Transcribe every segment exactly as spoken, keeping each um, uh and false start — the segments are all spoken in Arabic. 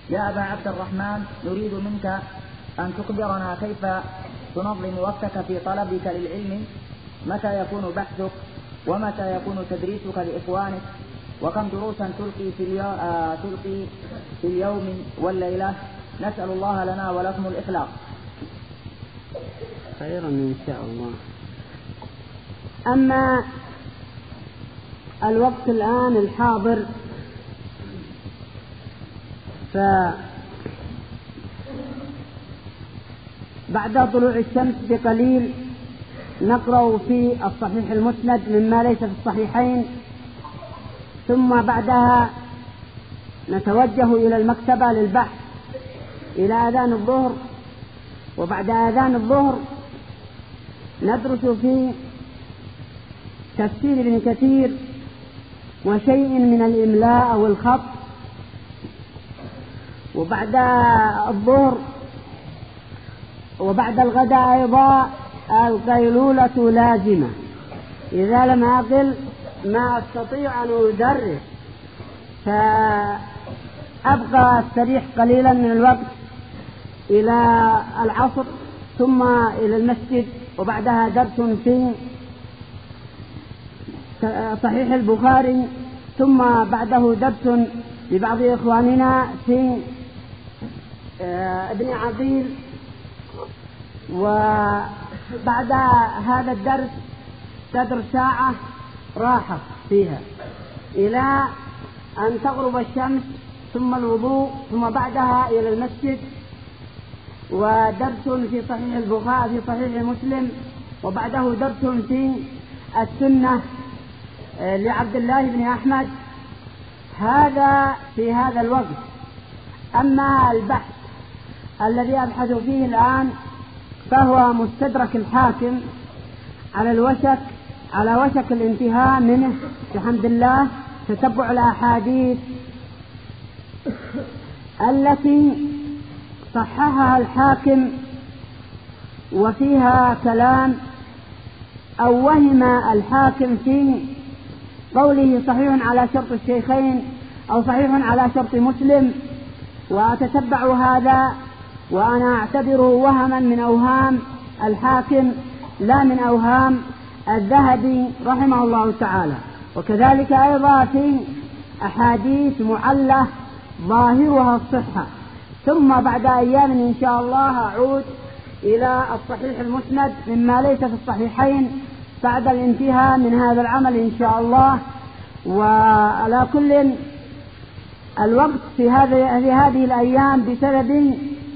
يا أبا عبد الرحمن، نريد منك أن تخبرنا كيف تنظم وقتك في طلبك للعلم، متى يكون بحثك ومتى يكون تدريسك لإخوانك، وكم دروسا تلقي في, اليو... آه... تلقي في اليوم والليلة. نسأل الله لنا ولكم الإخلاص. خيرا إن شاء الله. أما الوقت الآن الحاضر فبعد طلوع الشمس بقليل نقرأ في الصحيح المسند مما ليس في الصحيحين، ثم بعدها نتوجه إلى المكتبة للبحث إلى آذان الظهر، وبعد آذان الظهر ندرس في تفسير ابن كثير وشيء من الإملاء أو الخط، وبعد الظهر وبعد الغداء أيضا القيلولة لازمة. إذا لم أقل ما أستطيع أن أدرس فأبقى أستريح قليلا من الوقت إلى العصر، ثم إلى المسجد، وبعدها درس في صحيح البخاري، ثم بعده درس لبعض إخواننا في ابن عقيل، وبعد هذا الدرس تدر ساعة راحة فيها إلى أن تغرب الشمس، ثم الوضوء، ثم بعدها إلى المسجد، ودرس في صحيح البخاري في صحيح مسلم، وبعده درس في السنة لعبد الله بن أحمد. هذا في هذا الوقت. أما البحث الذي أبحث فيه الآن فهو مستدرك الحاكم على الوشك على وشك الانتهاء منه بحمد الله، تتبع الأحاديث التي صححها الحاكم وفيها كلام أو وهم الحاكم في قوله صحيح على شرط الشيخين أو صحيح على شرط مسلم، وأتتبع هذا وأنا أعتبره وهما من أوهام الحاكم لا من أوهام الذهبي رحمه الله تعالى. وكذلك أيضا في أحاديث معلة ظاهرها الصحة. ثم بعد أيام إن شاء الله أعود إلى الصحيح المسند مما ليس في الصحيحين بعد الانتهاء من هذا العمل إن شاء الله. وعلى كل الوقت في هذه في هذه الأيام بسبب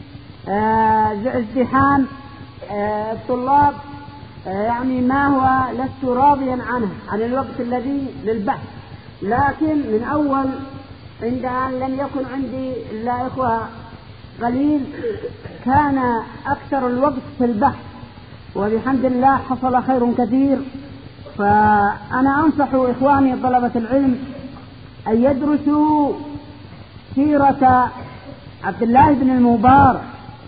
ازدحام الطلاب يعني ما هو لست راضيا عنه عن الوقت الذي للبحث، لكن من أول عند أن لم يكن عندي إلا إخوة قليل كان أكثر الوقت في البحث، وبحمد الله حصل خير كثير. فأنا أنصح إخواني طلبة العلم أن يدرسوا سيرة عبد الله بن المبارك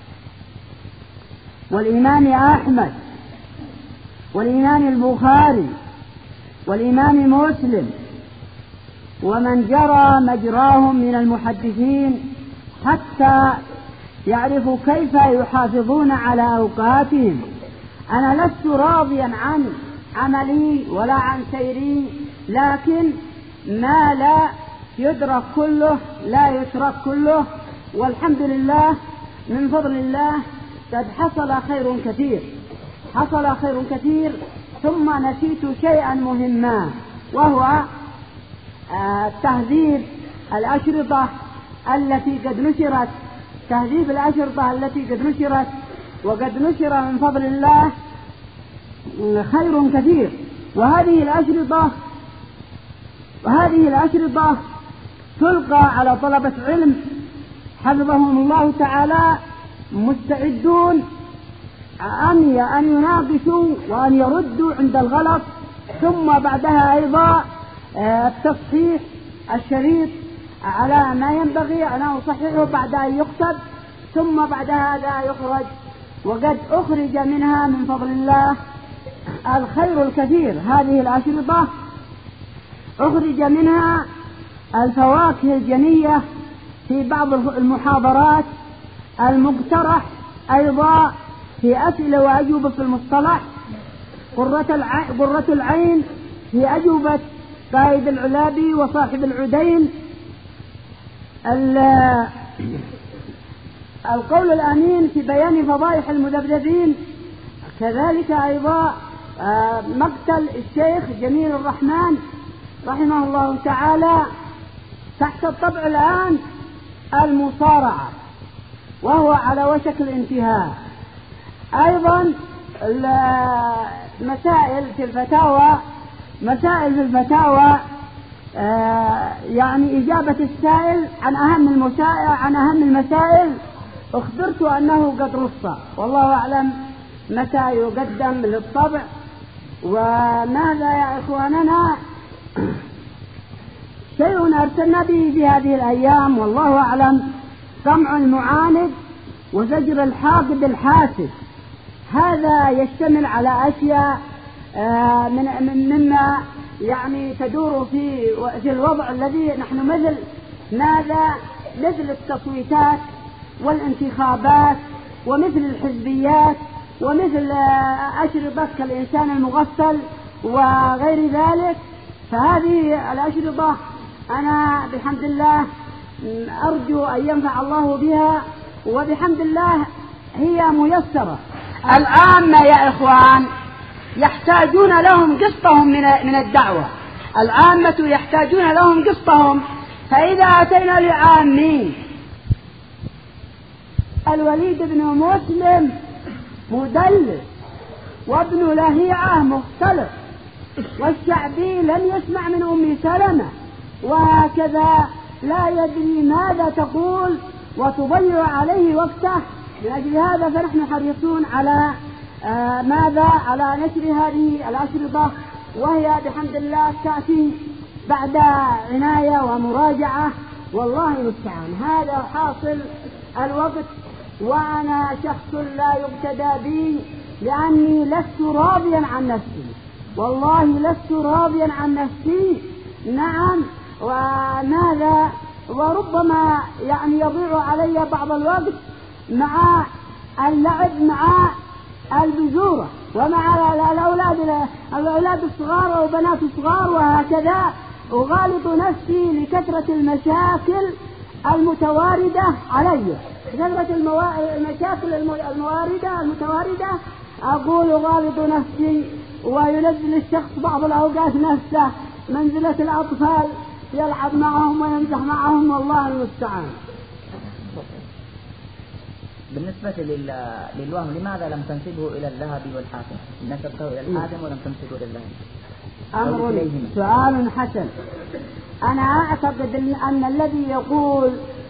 والإمام أحمد والإمام البخاري والإمام مسلم ومن جرى مجراهم من المحدثين، حتى يعرفوا كيف يحافظون على أوقاتهم. أنا لست راضيا عن عملي ولا عن سيري، لكن ما لا يدرك كله لا يترك كله، والحمد لله من فضل الله قد حصل خير كثير حصل خير كثير. ثم نسيت شيئا مهما، وهو تهذيب الأشرطة التي قد نشرت تهذيب الأشرطة التي قد نشرت وقد نشر من فضل الله خير كثير. وهذه الأشرطة وهذه الأشرطة تلقى على طلبة علم حفظهم الله تعالى مستعدون أن أن يناقشوا وأن يردوا عند الغلط، ثم بعدها أيضا التصحيح الشريط على ما ينبغي أن أصححه بعد أن يكتب، ثم بعد هذا يخرج. وقد أخرج منها من فضل الله الخير الكثير. هذه الأشرطة أخرج منها الفواكه الجنية في بعض المحاضرات المقترح أيضا في أسئلة وأجوبة في المصطلح، قرة العين في أجوبة قائد العلابي وصاحب العدين، القول الأمين في بيان فضائح المذبذبين، كذلك أيضا مقتل الشيخ جميل الرحمن رحمه الله تعالى تحت الطبع الآن المصارعة وهو على وشك الانتهاء. أيضا مسائل في الفتاوى مسائل في الفتاوى آه يعني إجابة السائل عن أهم المسائل عن أهم المسائل أخبرت أنه قد رص، والله أعلم متى يقدم للطبع. وماذا يا إخواننا شيء أرسلنا به في هذه الأيام والله أعلم، قمع المعاند وزجر الحاقد الحاسد. هذا يشتمل على أشياء آه من مما يعني تدور في في الوضع الذي نحن مثل ماذا مثل التصويتات والانتخابات ومثل الحزبيات ومثل أشرطة كالإنسان المغفل وغير ذلك. فهذه الأشرطة أنا بحمد الله أرجو أن ينفع الله بها، وبحمد الله هي ميسرة. العامة يا إخوان يحتاجون لهم قسطهم من من الدعوة، العامة يحتاجون لهم قسطهم. فإذا أتينا لعامين الوليد بن مسلم مدلس وابن لهيعة مختلف، والشعبي لم يسمع من أم سلمة، وهكذا لا يدري ماذا تقول وتضيع عليه وقته. من أجل هذا فنحن حريصون على آه ماذا على نشر هذه الأشرطة، وهي بحمد الله تأتي بعد عناية ومراجعة، والله المستعان. هذا حاصل الوقت، وأنا شخص لا يقتدى بي لأني لست راضيا عن نفسي، والله لست راضيا عن نفسي. نعم، وماذا وربما يعني يضيع علي بعض الوقت مع اللعب مع البذورة ومع الأولاد الأولاد الصغار وبنات الصغار، وهكذا أغالط نفسي لكثرة المشاكل المتواردة علي، كثرة المشاكل المواردة المتواردة أقول أغالط نفسي، وينزل الشخص بعض الأوقات نفسه منزلة الأطفال يلعب معهم ويمزح معهم، والله المستعان. بالنسبة للوهم لماذا لم تنسبه إلى الذهبي والحاكم؟ نسبته إلى الحاكم ولم تنسبه إلى الذهبي. أمر سؤال حسن. أنا أعتقد أن الذي يقول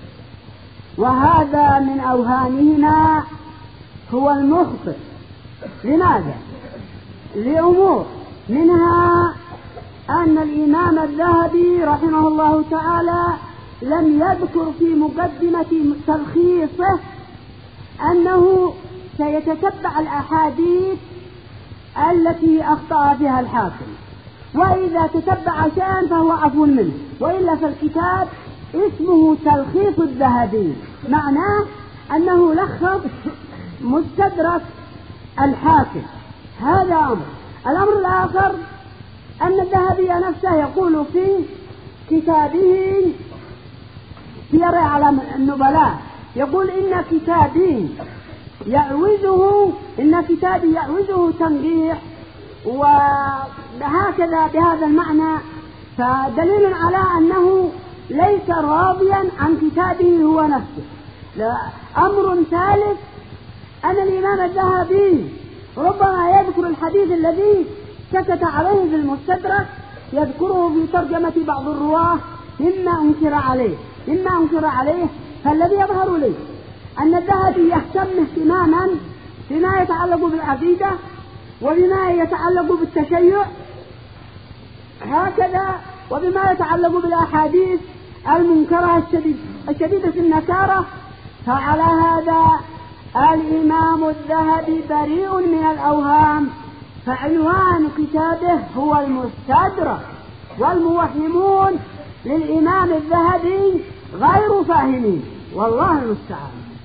وهذا من أوهامهما هو المخطئ. لماذا؟ لأمور، منها أن الإمام الذهبي رحمه الله تعالى لم يذكر في مقدمة تلخيصه أنه سيتتبع الأحاديث التي أخطأ فيها الحاكم، وإذا تتبع شيئا فهو عفو منه، وإلا فالكتاب اسمه تلخيص الذهبي، معناه أنه لخص مستدرك الحاكم. هذا أمر. الأمر الآخر أن الذهبي نفسه يقول في كتابه سير أعلام النبلاء، يقول إن كتابي يعوزه إن كتابي يعوزه تنقيح، وهكذا بهذا المعنى. فدليل على أنه ليس راضيا عن كتابه هو نفسه. أمر ثالث أن الإمام الذهبي ربما يذكر الحديث الذي سكت عليه في المستدرك، يذكره في ترجمة بعض الرواه مما أنكر عليه مما أنكر عليه فالذي يظهر لي أن الذهبي يهتم اهتماما بما يتعلق بالعقيدة وبما يتعلق بالتشيع، هكذا وبما يتعلق بالأحاديث المنكرة الشديد الشديدة في النكارة. فعلى هذا الإمام الذهبي بريء من الأوهام، فعنوان كتابه هو المستدرك، والموهمون للإمام الذهبي غير فاهمين، والله المستعان.